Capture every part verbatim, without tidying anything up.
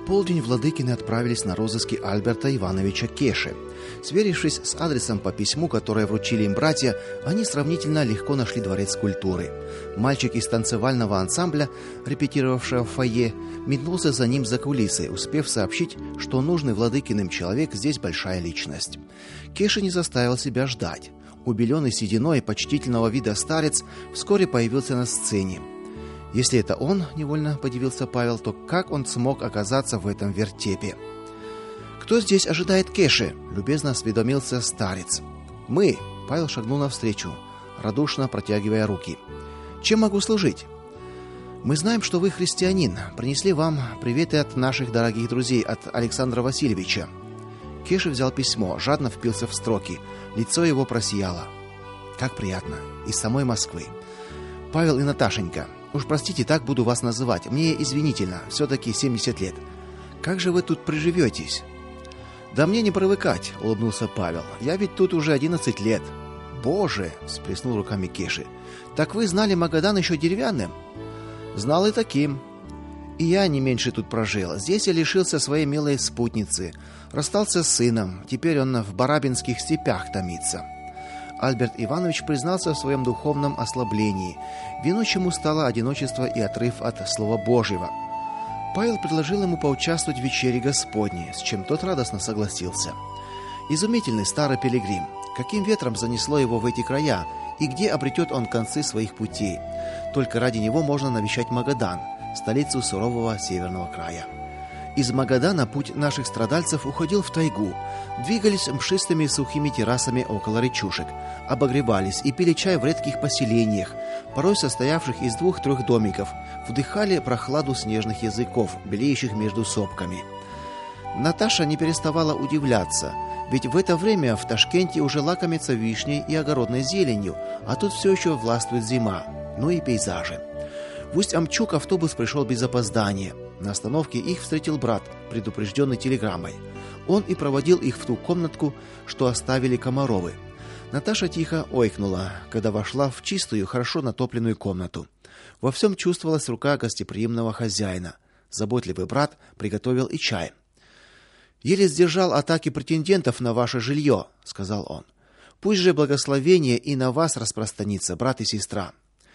В полдень владыкины отправились на розыски Альберта Ивановича Кеши. Сверившись с адресом по письму, которое вручили им братья, они сравнительно легко нашли дворец культуры. Мальчик из танцевального ансамбля, репетировавшего в фойе, метнулся за ним за кулисы, успев сообщить, что нужный владыкиным человек здесь большая личность. Кеша не заставил себя ждать. Убеленный сединой почтительного вида старец вскоре появился на сцене. Если это он, невольно подивился Павел, то как он смог оказаться в этом вертепе? Кто здесь ожидает Кеши? Любезно осведомился старец. Мы, Павел шагнул навстречу, радушно протягивая руки. Чем могу служить? Мы знаем, что вы христианин. Принесли вам приветы от наших дорогих друзей, от Александра Васильевича. Кеша взял письмо, жадно впился в строки. Лицо его просияло. Как приятно. Из самой Москвы. Павел и Наташенька, уж простите, так буду вас называть. Мне извинительно, все-таки семьдесят лет. Как же вы тут приживетесь? Да мне не привыкать, улыбнулся Павел. Я ведь тут уже одиннадцать лет. Боже, всплеснул руками Кеши. Так вы знали Магадан еще деревянным? Знал и таким. И я не меньше тут прожил. Здесь я лишился своей милой спутницы, расстался с сыном. Теперь он в Барабинских степях томится. Альберт Иванович признался в своем духовном ослаблении. Виной чему стало одиночество и отрыв от Слова Божьего. Павел предложил ему поучаствовать в вечере Господней, с чем тот радостно согласился. Изумительный старый пилигрим. Каким ветром занесло его в эти края, и где обретет он концы своих путей? Только ради него можно навещать Магадан, столицу сурового северного края. Из Магадана путь наших страдальцев уходил в тайгу. Двигались мшистыми сухими террасами около речушек, обогревались и пили чай в редких поселениях, порой состоявших из двух-трех домиков, вдыхали прохладу снежных языков, белеющих между сопками. Наташа не переставала удивляться, ведь в это время в Ташкенте уже лакомятся вишней и огородной зеленью, а тут все еще властвует зима, ну и пейзажи. В Усть-Амчук автобус пришел без опоздания. На остановке их встретил брат, предупрежденный телеграммой. Он и проводил их в ту комнатку, что оставили Комаровы. Наташа тихо ойкнула, когда вошла в чистую, хорошо натопленную комнату. Во всем чувствовалась рука гостеприимного хозяина. Заботливый брат приготовил и чай. «Еле сдержал атаки претендентов на ваше жилье», — сказал он. «Пусть же благословение и на вас распространится, брат и сестра».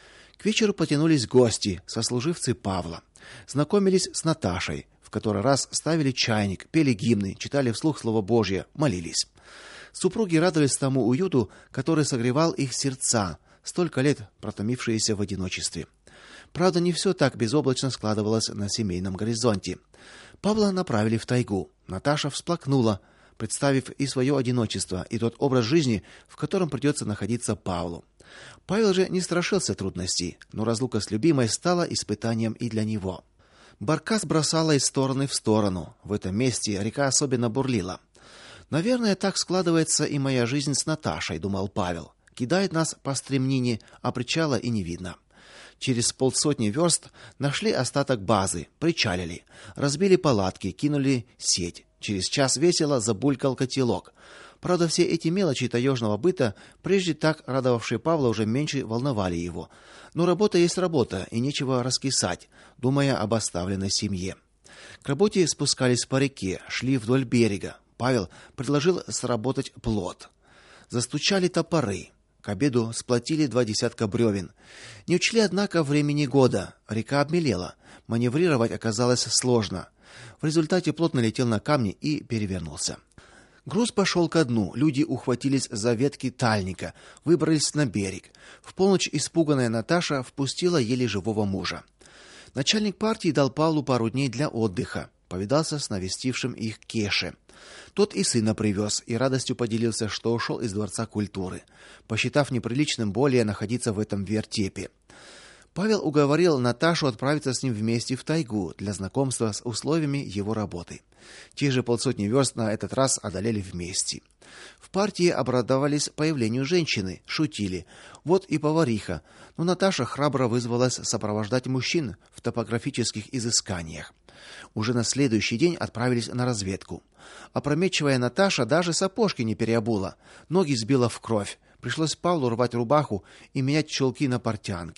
К вечеру потянулись гости, сослуживцы Павла. Знакомились с Наташей, в который раз ставили чайник, пели гимны, читали вслух Слово Божье, молились. Супруги радовались тому уюту, который согревал их сердца, столько лет протомившиеся в одиночестве. Правда, не все так безоблачно складывалось на семейном горизонте. Павла направили в тайгу. Наташа всплакнула, представив и свое одиночество, и тот образ жизни, в котором придется находиться Павлу. Павел же не страшился трудностей, но разлука с любимой стала испытанием и для него. Баркас бросала из стороны в сторону. В этом месте река особенно бурлила. Наверное, так складывается и моя жизнь с Наташей, думал Павел. Кидает нас по стремнине, а причала и не видно. Через полсотни верст нашли остаток базы, причалили, разбили палатки, кинули сеть. Через час весело забулькал котелок. Правда, все эти мелочи таежного быта, прежде так радовавшие Павла, уже меньше волновали его. Но работа есть работа, и нечего раскисать, думая об оставленной семье. К работе спускались по реке, шли вдоль берега. Павел предложил сработать плот. Застучали топоры. К обеду сплотили два десятка бревен. Не учли, однако, времени года. Река обмелела. Маневрировать оказалось сложно. В результате плот налетел на камни и перевернулся. Груз пошел ко дну. Люди ухватились за ветки тальника, выбрались на берег. В полночь испуганная Наташа впустила еле живого мужа. Начальник партии дал Павлу пару дней для отдыха. Повидался с навестившим их Кеше. Тот и сына привез, и радостью поделился, что ушел из Дворца культуры, посчитав неприличным более находиться в этом вертепе. Павел уговорил Наташу отправиться с ним вместе в тайгу для знакомства с условиями его работы. Те же полсотни верст на этот раз одолели вместе. В партии обрадовались появлению женщины, шутили. Вот и повариха. Но Наташа храбро вызвалась сопровождать мужчин в топографических изысканиях. Уже на следующий день отправились на разведку. Опрометчивая Наташа даже сапожки не переобула, ноги сбила в кровь. Пришлось Павлу рвать рубаху и менять чулки на портянки.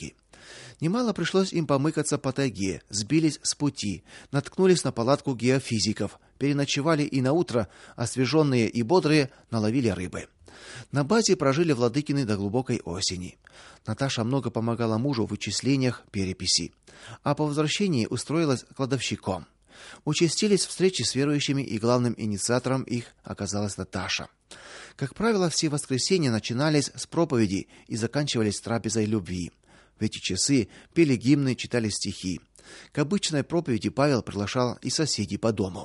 Немало пришлось им помыкаться по тайге, сбились с пути, наткнулись на палатку геофизиков, переночевали и наутро, освеженные и бодрые, наловили рыбы. На базе прожили Владыкины до глубокой осени. Наташа много помогала мужу в вычислениях, переписи, а по возвращении устроилась кладовщиком. Участились встречи с верующими, и главным инициатором их оказалась Наташа. Как правило, все воскресенья начинались с проповеди и заканчивались трапезой любви. В эти часы пели гимны, читали стихи. К обычной проповеди Павел приглашал и соседей по дому.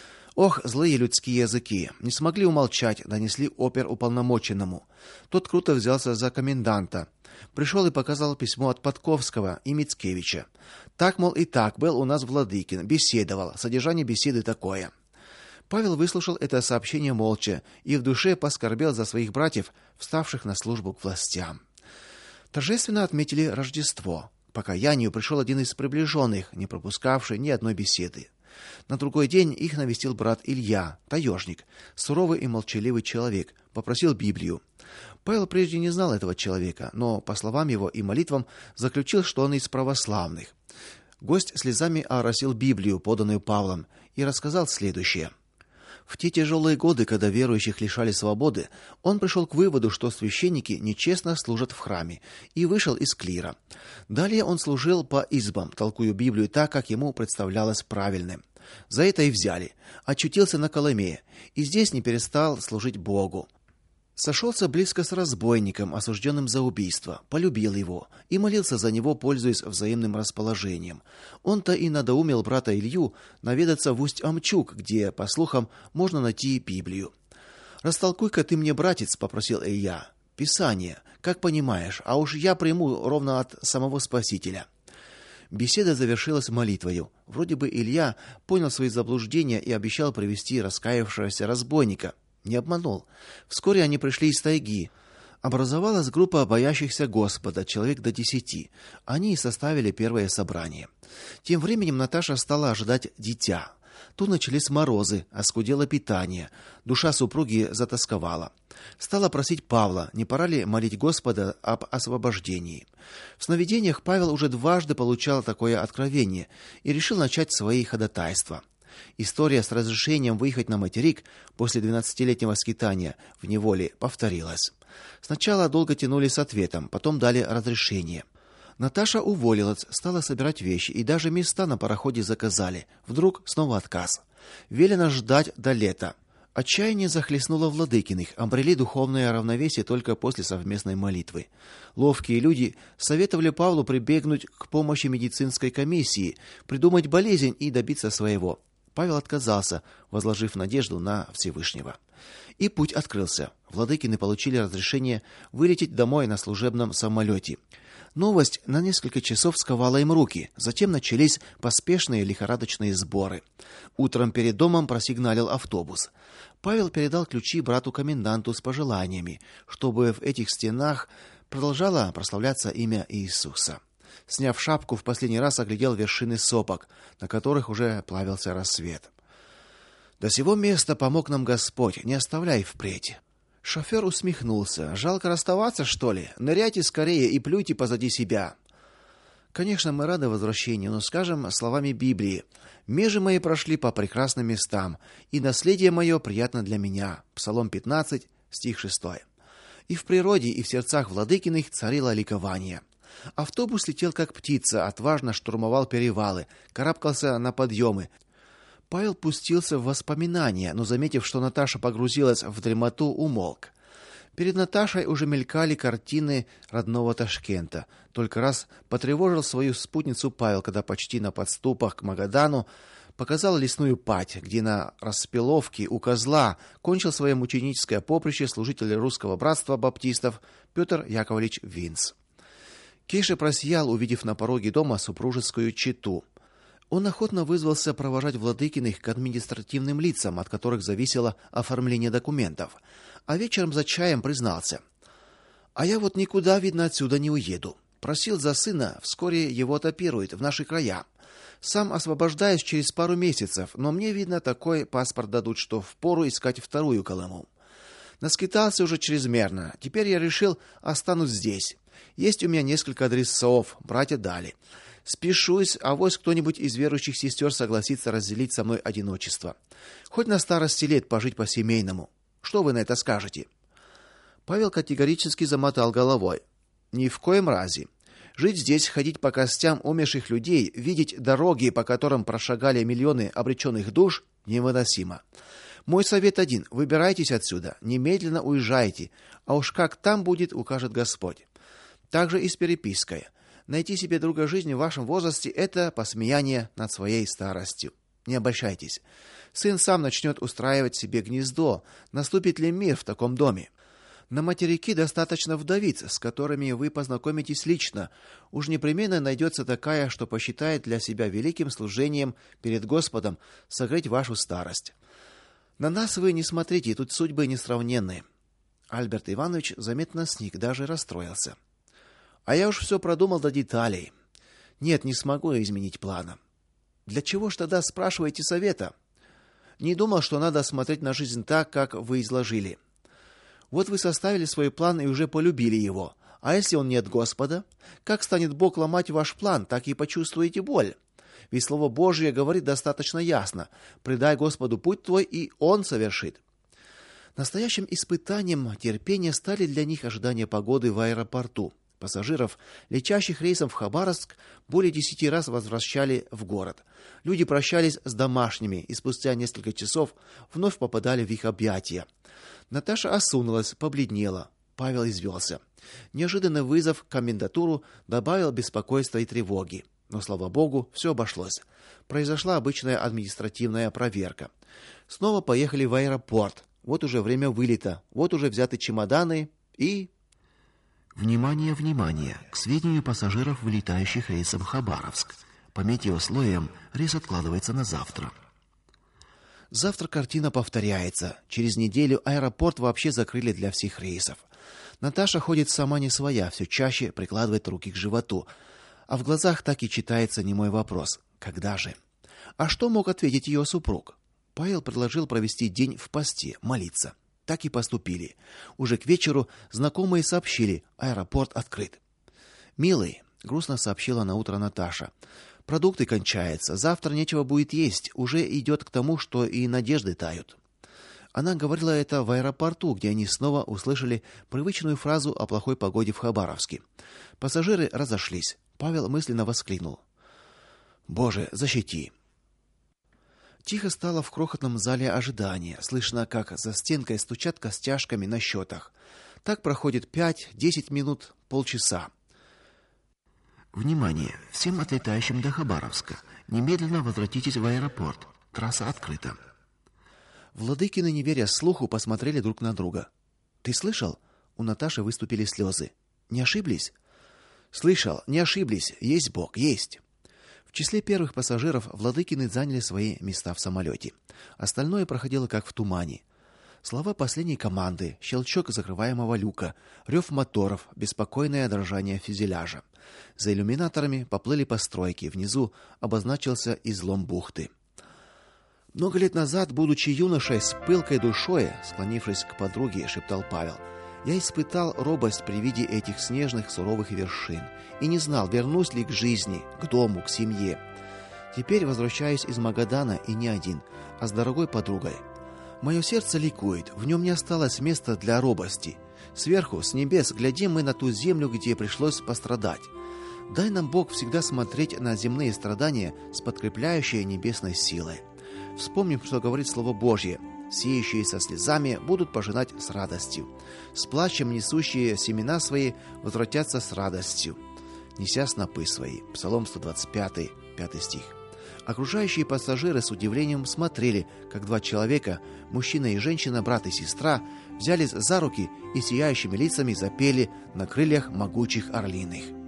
Ох, злые людские языки, не смогли умолчать, донесли оперуполномоченному. Тот круто взялся за коменданта. Пришел и показал письмо от Подковского и Мицкевича. Так, мол, и так был у нас Владыкин, беседовал. Содержание беседы такое. Павел выслушал это сообщение молча и в душе поскорбел за своих братьев, вставших на службу к властям. Торжественно отметили Рождество. К покаянию пришел один из приближенных, не пропускавший ни одной беседы. На другой день их навестил брат Илья, таежник, суровый и молчаливый человек, попросил Библию. Павел прежде не знал этого человека, но по словам его и молитвам заключил, что он из православных. Гость слезами оросил Библию, поданную Павлом, и рассказал следующее. В те тяжелые годы, когда верующих лишали свободы, он пришел к выводу, что священники нечестно служат в храме, и вышел из клира. Далее он служил по избам, толкуя Библию так, как ему представлялось правильным. За это и взяли. Очутился на Колыме, и здесь не перестал служить Богу. Сошелся близко с разбойником, осужденным за убийство, полюбил его и молился за него, пользуясь взаимным расположением. Он-то и надоумил брата Илью наведаться в Усть-Амчук, где, по слухам, можно найти Библию. «Растолкуй-ка ты мне, братец», — попросил Илья, — «Писание, как понимаешь, а уж я приму ровно от самого Спасителя». Беседа завершилась молитвою. Вроде бы Илья понял свои заблуждения и обещал привести раскаявшегося разбойника. Не обманул. Вскоре они пришли из тайги. Образовалась группа боящихся Господа, человек до десяти. Они и составили первое собрание. Тем временем Наташа стала ожидать дитя. Тут начались морозы, оскудело питание. Душа супруги затосковала. Стала просить Павла, не пора ли молить Господа об освобождении. В сновидениях Павел уже дважды получал такое откровение и решил начать свои ходатайства. История с разрешением выехать на материк после двенадцатилетнего скитания в неволе повторилась. Сначала долго тянули с ответом, потом дали разрешение. Наташа уволилась, стала собирать вещи, и даже места на пароходе заказали. Вдруг снова отказ. Велено ждать до лета. Отчаяние захлестнуло Владыкиных, обрели духовное равновесие только после совместной молитвы. Ловкие люди советовали Павлу прибегнуть к помощи медицинской комиссии, придумать болезнь и добиться своего. Павел отказался, возложив надежду на Всевышнего. И путь открылся. Владыкины получили разрешение вылететь домой на служебном самолете. Новость на несколько часов сковала им руки. Затем начались поспешные лихорадочные сборы. Утром перед домом просигналил автобус. Павел передал ключи брату-коменданту с пожеланиями, чтобы в этих стенах продолжало прославляться имя Иисуса. Сняв шапку, в последний раз оглядел вершины сопок, на которых уже плавился рассвет. До сего места помог нам Господь, не оставляй впредь. Шофер усмехнулся. Жалко расставаться, что ли? Ныряйте скорее и плюйте позади себя. Конечно, мы рады возвращению, но скажем словами Библии: межи мои прошли по прекрасным местам, и наследие мое приятно для меня. Псалом пятнадцать, стих шестой. И в природе, и в сердцах Владыкиных царило ликование. Автобус летел как птица, отважно штурмовал перевалы, карабкался на подъемы. Павел пустился в воспоминания, но, заметив, что Наташа погрузилась в дремоту, умолк. Перед Наташей уже мелькали картины родного Ташкента. Только раз потревожил свою спутницу Павел, когда почти на подступах к Магадану показал лесную падь, где на распиловке у козла кончил свое мученическое поприще служитель русского братства баптистов Петр Яковлевич Винц. Кеша просиял, увидев на пороге дома супружескую чету. Он охотно вызвался провожать Владыкиных к административным лицам, от которых зависело оформление документов, а вечером за чаем признался: "А я вот никуда, видно, отсюда не уеду. Просил за сына, вскоре его отопируют в наши края. Сам освобождаюсь через пару месяцев, но мне, видно, такой паспорт дадут, что впору искать вторую Колыму. Наскитался уже чрезмерно. Теперь я решил, останусь здесь. Есть у меня несколько адресов, братья дали. Спешусь, авось кто-нибудь из верующих сестер согласится разделить со мной одиночество. Хоть на старости лет пожить по-семейному. Что вы на это скажете?» Павел категорически замотал головой. «Ни в коем разе. Жить здесь, ходить по костям умерших людей, видеть дороги, по которым прошагали миллионы обреченных душ, невыносимо. Мой совет один: выбирайтесь отсюда, немедленно уезжайте, а уж как там будет, укажет Господь. Также и с перепиской. Найти себе друга жизни в вашем возрасте – это посмеяние над своей старостью. Не обольщайтесь. Сын сам начнет устраивать себе гнездо. Наступит ли мир в таком доме? На материке достаточно вдовиц, с которыми вы познакомитесь лично. Уж непременно найдется такая, что посчитает для себя великим служением перед Господом согреть вашу старость. На нас вы не смотрите, тут судьбы несравненные». Альберт Иванович заметно сник, даже расстроился. «А я уж все продумал до деталей. Нет, не смогу изменить плана». «Для чего ж тогда спрашиваете совета?» «Не думал, что надо смотреть на жизнь так, как вы изложили. Вот вы составили свой план и уже полюбили его. А если он не от Господа? Как станет Бог ломать ваш план, так и почувствуете боль. Ведь Слово Божие говорит достаточно ясно: предай Господу путь твой, и Он совершит». Настоящим испытанием терпения стали для них ожидания погоды в аэропорту. Пассажиров, летящих рейсом в Хабаровск, более десяти раз возвращали в город. Люди прощались с домашними и спустя несколько часов вновь попадали в их объятия. Наташа осунулась, побледнела. Павел извелся. Неожиданный вызов в комендатуру добавил беспокойства и тревоги. Но, слава богу, все обошлось. Произошла обычная административная проверка. Снова поехали в аэропорт. Вот уже время вылета, вот уже взяты чемоданы и... Внимание, внимание! К сведению пассажиров, вылетающих рейсом Хабаровск. По метеослоям рейс откладывается на завтра. Завтра картина повторяется. Через неделю аэропорт вообще закрыли для всех рейсов. Наташа ходит сама не своя, все чаще прикладывает руки к животу. А в глазах так и читается немой вопрос: когда же? А что мог ответить ее супруг? Павел предложил провести день в посте, молиться. Так и поступили. Уже к вечеру знакомые сообщили: аэропорт открыт. «Милый», — грустно сообщила наутро Наташа, — «продукты кончаются, завтра нечего будет есть, уже идет к тому, что и надежды тают». Она говорила это в аэропорту, где они снова услышали привычную фразу о плохой погоде в Хабаровске. Пассажиры разошлись. Павел мысленно воскликнул: «Боже, защити!» Тихо стало в крохотном зале ожидания. Слышно, как за стенкой стучат костяшками на счетах. Так проходит пять-десять минут, полчаса. Внимание! Всем отлетающим до Хабаровска. Немедленно возвратитесь в аэропорт. Трасса открыта. Владыкины, не веря слуху, посмотрели друг на друга. «Ты слышал?» У Наташи выступили слезы. «Не ошиблись?» «Слышал, не ошиблись. Есть Бог, есть». В числе первых пассажиров Владыкины заняли свои места в самолете. Остальное проходило как в тумане. Слова последней команды, щелчок закрываемого люка, рев моторов, беспокойное дрожание фюзеляжа. За иллюминаторами поплыли постройки, внизу обозначился излом бухты. «Много лет назад, будучи юношей с пылкой душой, склонившись к подруге, шептал Павел, я испытал робость при виде этих снежных суровых вершин и не знал, вернусь ли к жизни, к дому, к семье. Теперь возвращаюсь из Магадана и не один, а с дорогой подругой. Мое сердце ликует, в нем не осталось места для робости. Сверху, с небес, глядим мы на ту землю, где пришлось пострадать. Дай нам, Бог, всегда смотреть на земные страдания с подкрепляющей небесной силой. Вспомним, что говорит Слово Божье: сеющие со слезами будут пожинать с радостью. С плачем несущие семена свои возвратятся с радостью, неся снопы свои. Псалом сто двадцать пять, пятый стих. Окружающие пассажиры с удивлением смотрели, как два человека, мужчина и женщина, брат и сестра, взялись за руки и сияющими лицами запели на крыльях могучих орлиных.